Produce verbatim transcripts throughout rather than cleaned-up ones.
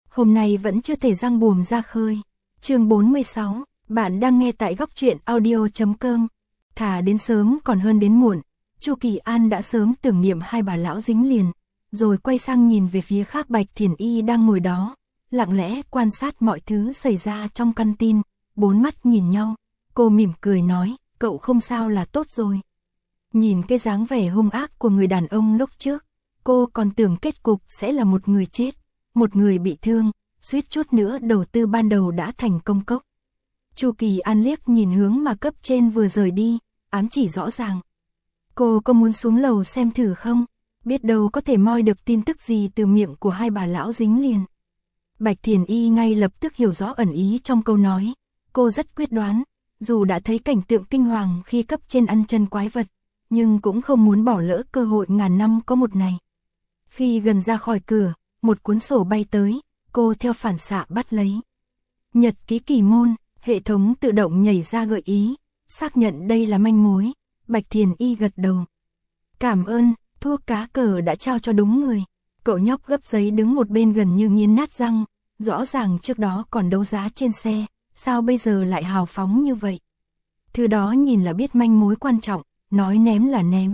hôm nay vẫn chưa thể răng buồm ra khơi. Chương bốn mươi sáu, bạn đang nghe tại góc truyện audio chấm com. Thà đến sớm còn hơn đến muộn, Chu Kỳ An đã sớm tưởng niệm hai bà lão dính liền, rồi quay sang nhìn về phía khác Bạch Thiền Y đang ngồi đó, lặng lẽ quan sát mọi thứ xảy ra trong căn tin, bốn mắt nhìn nhau, cô mỉm cười nói, cậu không sao là tốt rồi. Nhìn cái dáng vẻ hung ác của người đàn ông lúc trước, cô còn tưởng kết cục sẽ là một người chết, một người bị thương, suýt chút nữa đầu tư ban đầu đã thành công cốc. Chu Kỳ An liếc nhìn hướng mà cấp trên vừa rời đi, ám chỉ rõ ràng. Cô có muốn xuống lầu xem thử không? Biết đâu có thể moi được tin tức gì từ miệng của hai bà lão dính liền. Bạch Thiền Y ngay lập tức hiểu rõ ẩn ý trong câu nói. Cô rất quyết đoán, dù đã thấy cảnh tượng kinh hoàng khi cấp trên ăn chân quái vật, nhưng cũng không muốn bỏ lỡ cơ hội ngàn năm có một này. Khi gần ra khỏi cửa, một cuốn sổ bay tới, cô theo phản xạ bắt lấy. Nhật ký kỳ môn, hệ thống tự động nhảy ra gợi ý, xác nhận đây là manh mối. Bạch Thiền Y gật đầu. Cảm ơn, thuốc cá cờ đã trao cho đúng người. Cậu nhóc gấp giấy đứng một bên gần như nghiến nát răng, rõ ràng trước đó còn đấu giá trên xe, sao bây giờ lại hào phóng như vậy? Thứ đó nhìn là biết manh mối quan trọng, nói ném là ném.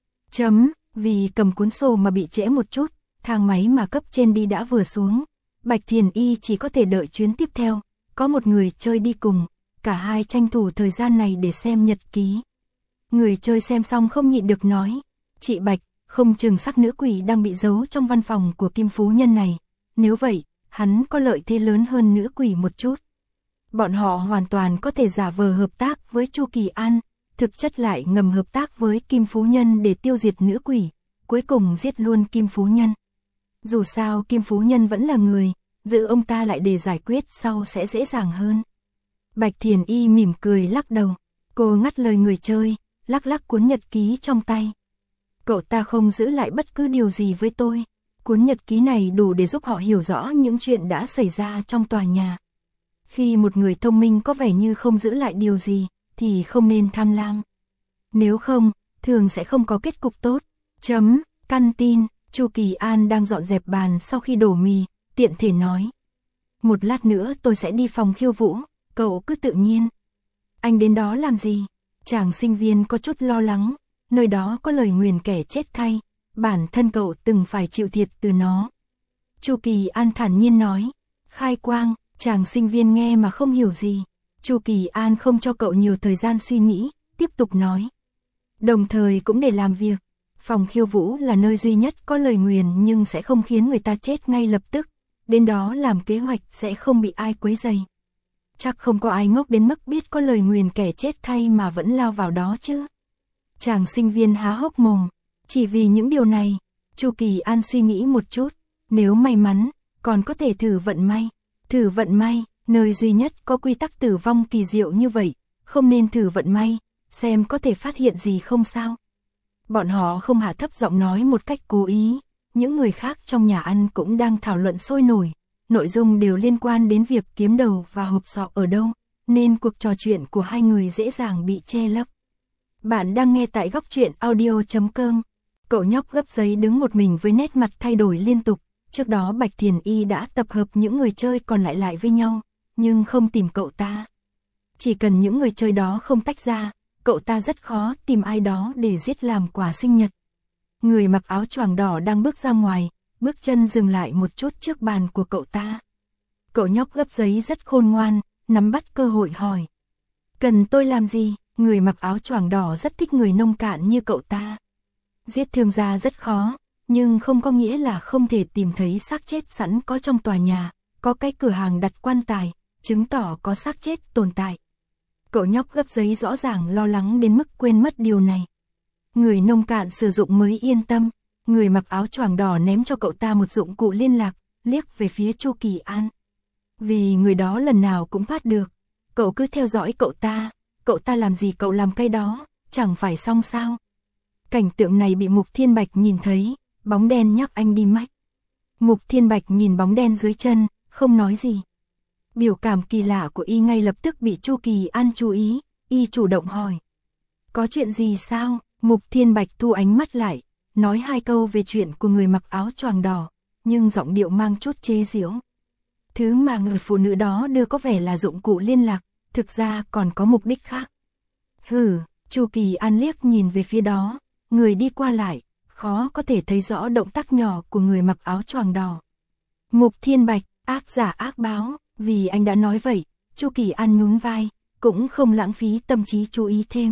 Chấm, vì cầm cuốn sổ mà bị trễ một chút, thang máy mà cấp trên đi đã vừa xuống. Bạch Thiền Y chỉ có thể đợi chuyến tiếp theo, có một người chơi đi cùng, cả hai tranh thủ thời gian này để xem nhật ký. Người chơi xem xong không nhịn được nói, chị Bạch, không chừng sắc nữ quỷ đang bị giấu trong văn phòng của Kim Phú Nhân này, nếu vậy, hắn có lợi thế lớn hơn nữ quỷ một chút. Bọn họ hoàn toàn có thể giả vờ hợp tác với Chu Kỳ An, thực chất lại ngầm hợp tác với Kim Phú Nhân để tiêu diệt nữ quỷ, cuối cùng giết luôn Kim Phú Nhân. Dù sao Kim Phú Nhân vẫn là người, giữ ông ta lại để giải quyết sau sẽ dễ dàng hơn. Bạch Thiền Y mỉm cười lắc đầu, cô ngắt lời người chơi, lắc lắc cuốn nhật ký trong tay. Cậu ta không giữ lại bất cứ điều gì với tôi, cuốn nhật ký này đủ để giúp họ hiểu rõ những chuyện đã xảy ra trong tòa nhà. Khi một người thông minh có vẻ như không giữ lại điều gì, thì không nên tham lam. Nếu không, thường sẽ không có kết cục tốt. Chấm, căn tin, Chu Kỳ An đang dọn dẹp bàn sau khi đổ mì, tiện thể nói. Một lát nữa tôi sẽ đi phòng khiêu vũ, cậu cứ tự nhiên. Anh đến đó làm gì? Chàng sinh viên có chút lo lắng, nơi đó có lời nguyền kẻ chết thay, bản thân cậu từng phải chịu thiệt từ nó. Chu Kỳ An thản nhiên nói, khai quang, chàng sinh viên nghe mà không hiểu gì. Chu Kỳ An không cho cậu nhiều thời gian suy nghĩ, tiếp tục nói. Đồng thời cũng để làm việc, phòng khiêu vũ là nơi duy nhất có lời nguyền nhưng sẽ không khiến người ta chết ngay lập tức, đến đó làm kế hoạch sẽ không bị ai quấy rầy. Chắc không có ai ngốc đến mức biết có lời nguyền kẻ chết thay mà vẫn lao vào đó chứ. Chàng sinh viên há hốc mồm, chỉ vì những điều này, Chu Kỳ An suy nghĩ một chút, nếu may mắn, còn có thể thử vận may. Thử vận may, nơi duy nhất có quy tắc tử vong kỳ diệu như vậy, không nên thử vận may, xem có thể phát hiện gì không sao. Bọn họ không hạ thấp giọng nói một cách cố ý, những người khác trong nhà ăn cũng đang thảo luận sôi nổi, nội dung đều liên quan đến việc kiếm đầu và hộp sọ ở đâu, nên cuộc trò chuyện của hai người dễ dàng bị che lấp. Bạn đang nghe tại góc truyện audio chấm com. Cậu nhóc gấp giấy đứng một mình với nét mặt thay đổi liên tục. Trước đó Bạch Thiền Y đã tập hợp những người chơi còn lại lại với nhau, nhưng không tìm cậu ta. Chỉ cần những người chơi đó không tách ra, cậu ta rất khó tìm ai đó để giết làm quà sinh nhật. Người mặc áo choàng đỏ đang bước ra ngoài, bước chân dừng lại một chút trước bàn của cậu ta. Cậu nhóc gấp giấy rất khôn ngoan, nắm bắt cơ hội hỏi. Cần tôi làm gì? Người mặc áo choàng đỏ rất thích người nông cạn như cậu ta. Giết thương gia rất khó, nhưng không có nghĩa là không thể tìm thấy xác chết sẵn có trong tòa nhà, có cái cửa hàng đặt quan tài, chứng tỏ có xác chết tồn tại. Cậu nhóc gấp giấy rõ ràng lo lắng đến mức quên mất điều này. Người nông cạn sử dụng mới yên tâm, người mặc áo choàng đỏ ném cho cậu ta một dụng cụ liên lạc, liếc về phía Chu Kỳ An. Vì người đó lần nào cũng thoát được, cậu cứ theo dõi cậu ta, cậu ta làm gì cậu làm cái đó, chẳng phải xong sao. Cảnh tượng này bị Mục Thiên Bạch nhìn thấy, bóng đen nhắc anh đi mách. Mục Thiên Bạch nhìn bóng đen dưới chân, không nói gì. Biểu cảm kỳ lạ của y ngay lập tức bị Chu Kỳ An chú ý, y chủ động hỏi. Có chuyện gì sao? Mục Thiên Bạch thu ánh mắt lại, nói hai câu về chuyện của người mặc áo choàng đỏ, nhưng giọng điệu mang chút chế giễu. Thứ mà người phụ nữ đó đưa có vẻ là dụng cụ liên lạc, thực ra còn có mục đích khác. Hừ, Chu Kỳ An liếc nhìn về phía đó, người đi qua lại, khó có thể thấy rõ động tác nhỏ của người mặc áo choàng đỏ. Mục Thiên Bạch, ác giả ác báo, vì anh đã nói vậy, Chu Kỳ An nhún vai, cũng không lãng phí tâm trí chú ý thêm.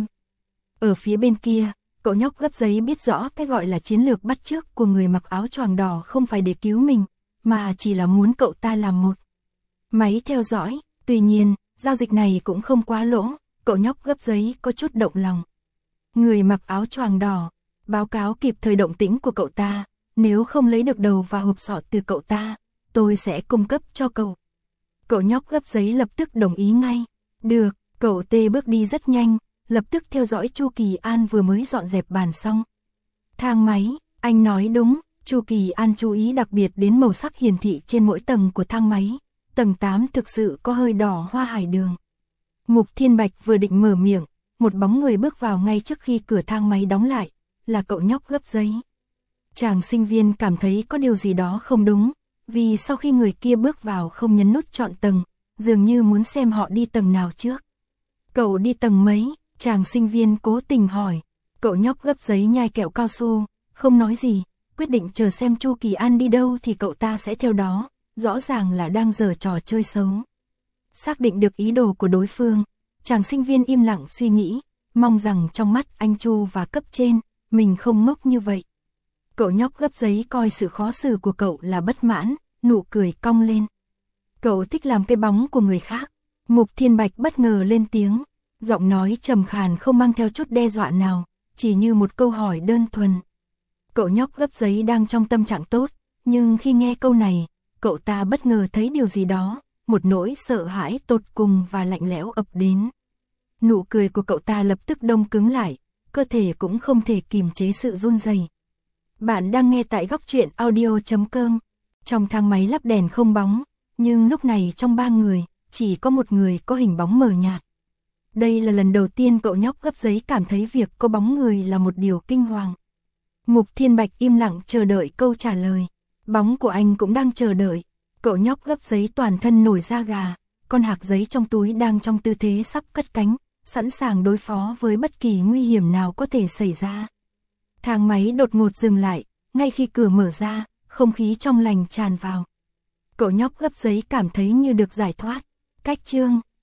Ở phía bên kia, cậu nhóc gấp giấy biết rõ cái gọi là chiến lược bắt chước của người mặc áo choàng đỏ không phải để cứu mình, mà chỉ là muốn cậu ta làm một máy theo dõi. Tuy nhiên, giao dịch này cũng không quá lỗ, cậu nhóc gấp giấy có chút động lòng. Người mặc áo choàng đỏ, báo cáo kịp thời động tĩnh của cậu ta, nếu không lấy được đầu và hộp sọ từ cậu ta, tôi sẽ cung cấp cho cậu. Cậu nhóc gấp giấy lập tức đồng ý ngay. Được, cậu tê bước đi rất nhanh, lập tức theo dõi Chu Kỳ An vừa mới dọn dẹp bàn xong. Thang máy, anh nói đúng, Chu Kỳ An chú ý đặc biệt đến màu sắc hiển thị trên mỗi tầng của thang máy. Tầng tám thực sự có hơi đỏ hoa hải đường. Mục Thiên Bạch vừa định mở miệng, một bóng người bước vào ngay trước khi cửa thang máy đóng lại, là cậu nhóc gấp giấy. Chàng sinh viên cảm thấy có điều gì đó không đúng, vì sau khi người kia bước vào không nhấn nút chọn tầng, dường như muốn xem họ đi tầng nào trước. Cậu đi tầng mấy? Chàng sinh viên cố tình hỏi. Cậu nhóc gấp giấy nhai kẹo cao su, không nói gì, quyết định chờ xem Chu Kỳ An đi đâu thì cậu ta sẽ theo đó, rõ ràng là đang giở trò chơi xấu. Xác định được ý đồ của đối phương, chàng sinh viên im lặng suy nghĩ, mong rằng trong mắt anh Chu và cấp trên, mình không ngốc như vậy. Cậu nhóc gấp giấy coi sự khó xử của cậu là bất mãn, nụ cười cong lên. Cậu thích làm cái bóng của người khác. Mục Thiên Bạch bất ngờ lên tiếng, giọng nói trầm khàn không mang theo chút đe dọa nào, chỉ như một câu hỏi đơn thuần. Cậu nhóc gấp giấy đang trong tâm trạng tốt, nhưng khi nghe câu này, cậu ta bất ngờ thấy điều gì đó, một nỗi sợ hãi tột cùng và lạnh lẽo ập đến. Nụ cười của cậu ta lập tức đông cứng lại, cơ thể cũng không thể kìm chế sự run rẩy. Bạn đang nghe tại góc truyện audio chấm com. Trong thang máy lắp đèn không bóng, nhưng lúc này trong ba người, chỉ có một người có hình bóng mờ nhạt. Đây là lần đầu tiên cậu nhóc gấp giấy cảm thấy việc có bóng người là một điều kinh hoàng. Mục Thiên Bạch im lặng chờ đợi câu trả lời. Bóng của anh cũng đang chờ đợi. Cậu nhóc gấp giấy toàn thân nổi da gà, con hạc giấy trong túi đang trong tư thế sắp cất cánh, sẵn sàng đối phó với bất kỳ nguy hiểm nào có thể xảy ra. Thang máy đột ngột dừng lại, ngay khi cửa mở ra, không khí trong lành tràn vào. Cậu nhóc gấp giấy cảm thấy như được giải thoát. Cách chương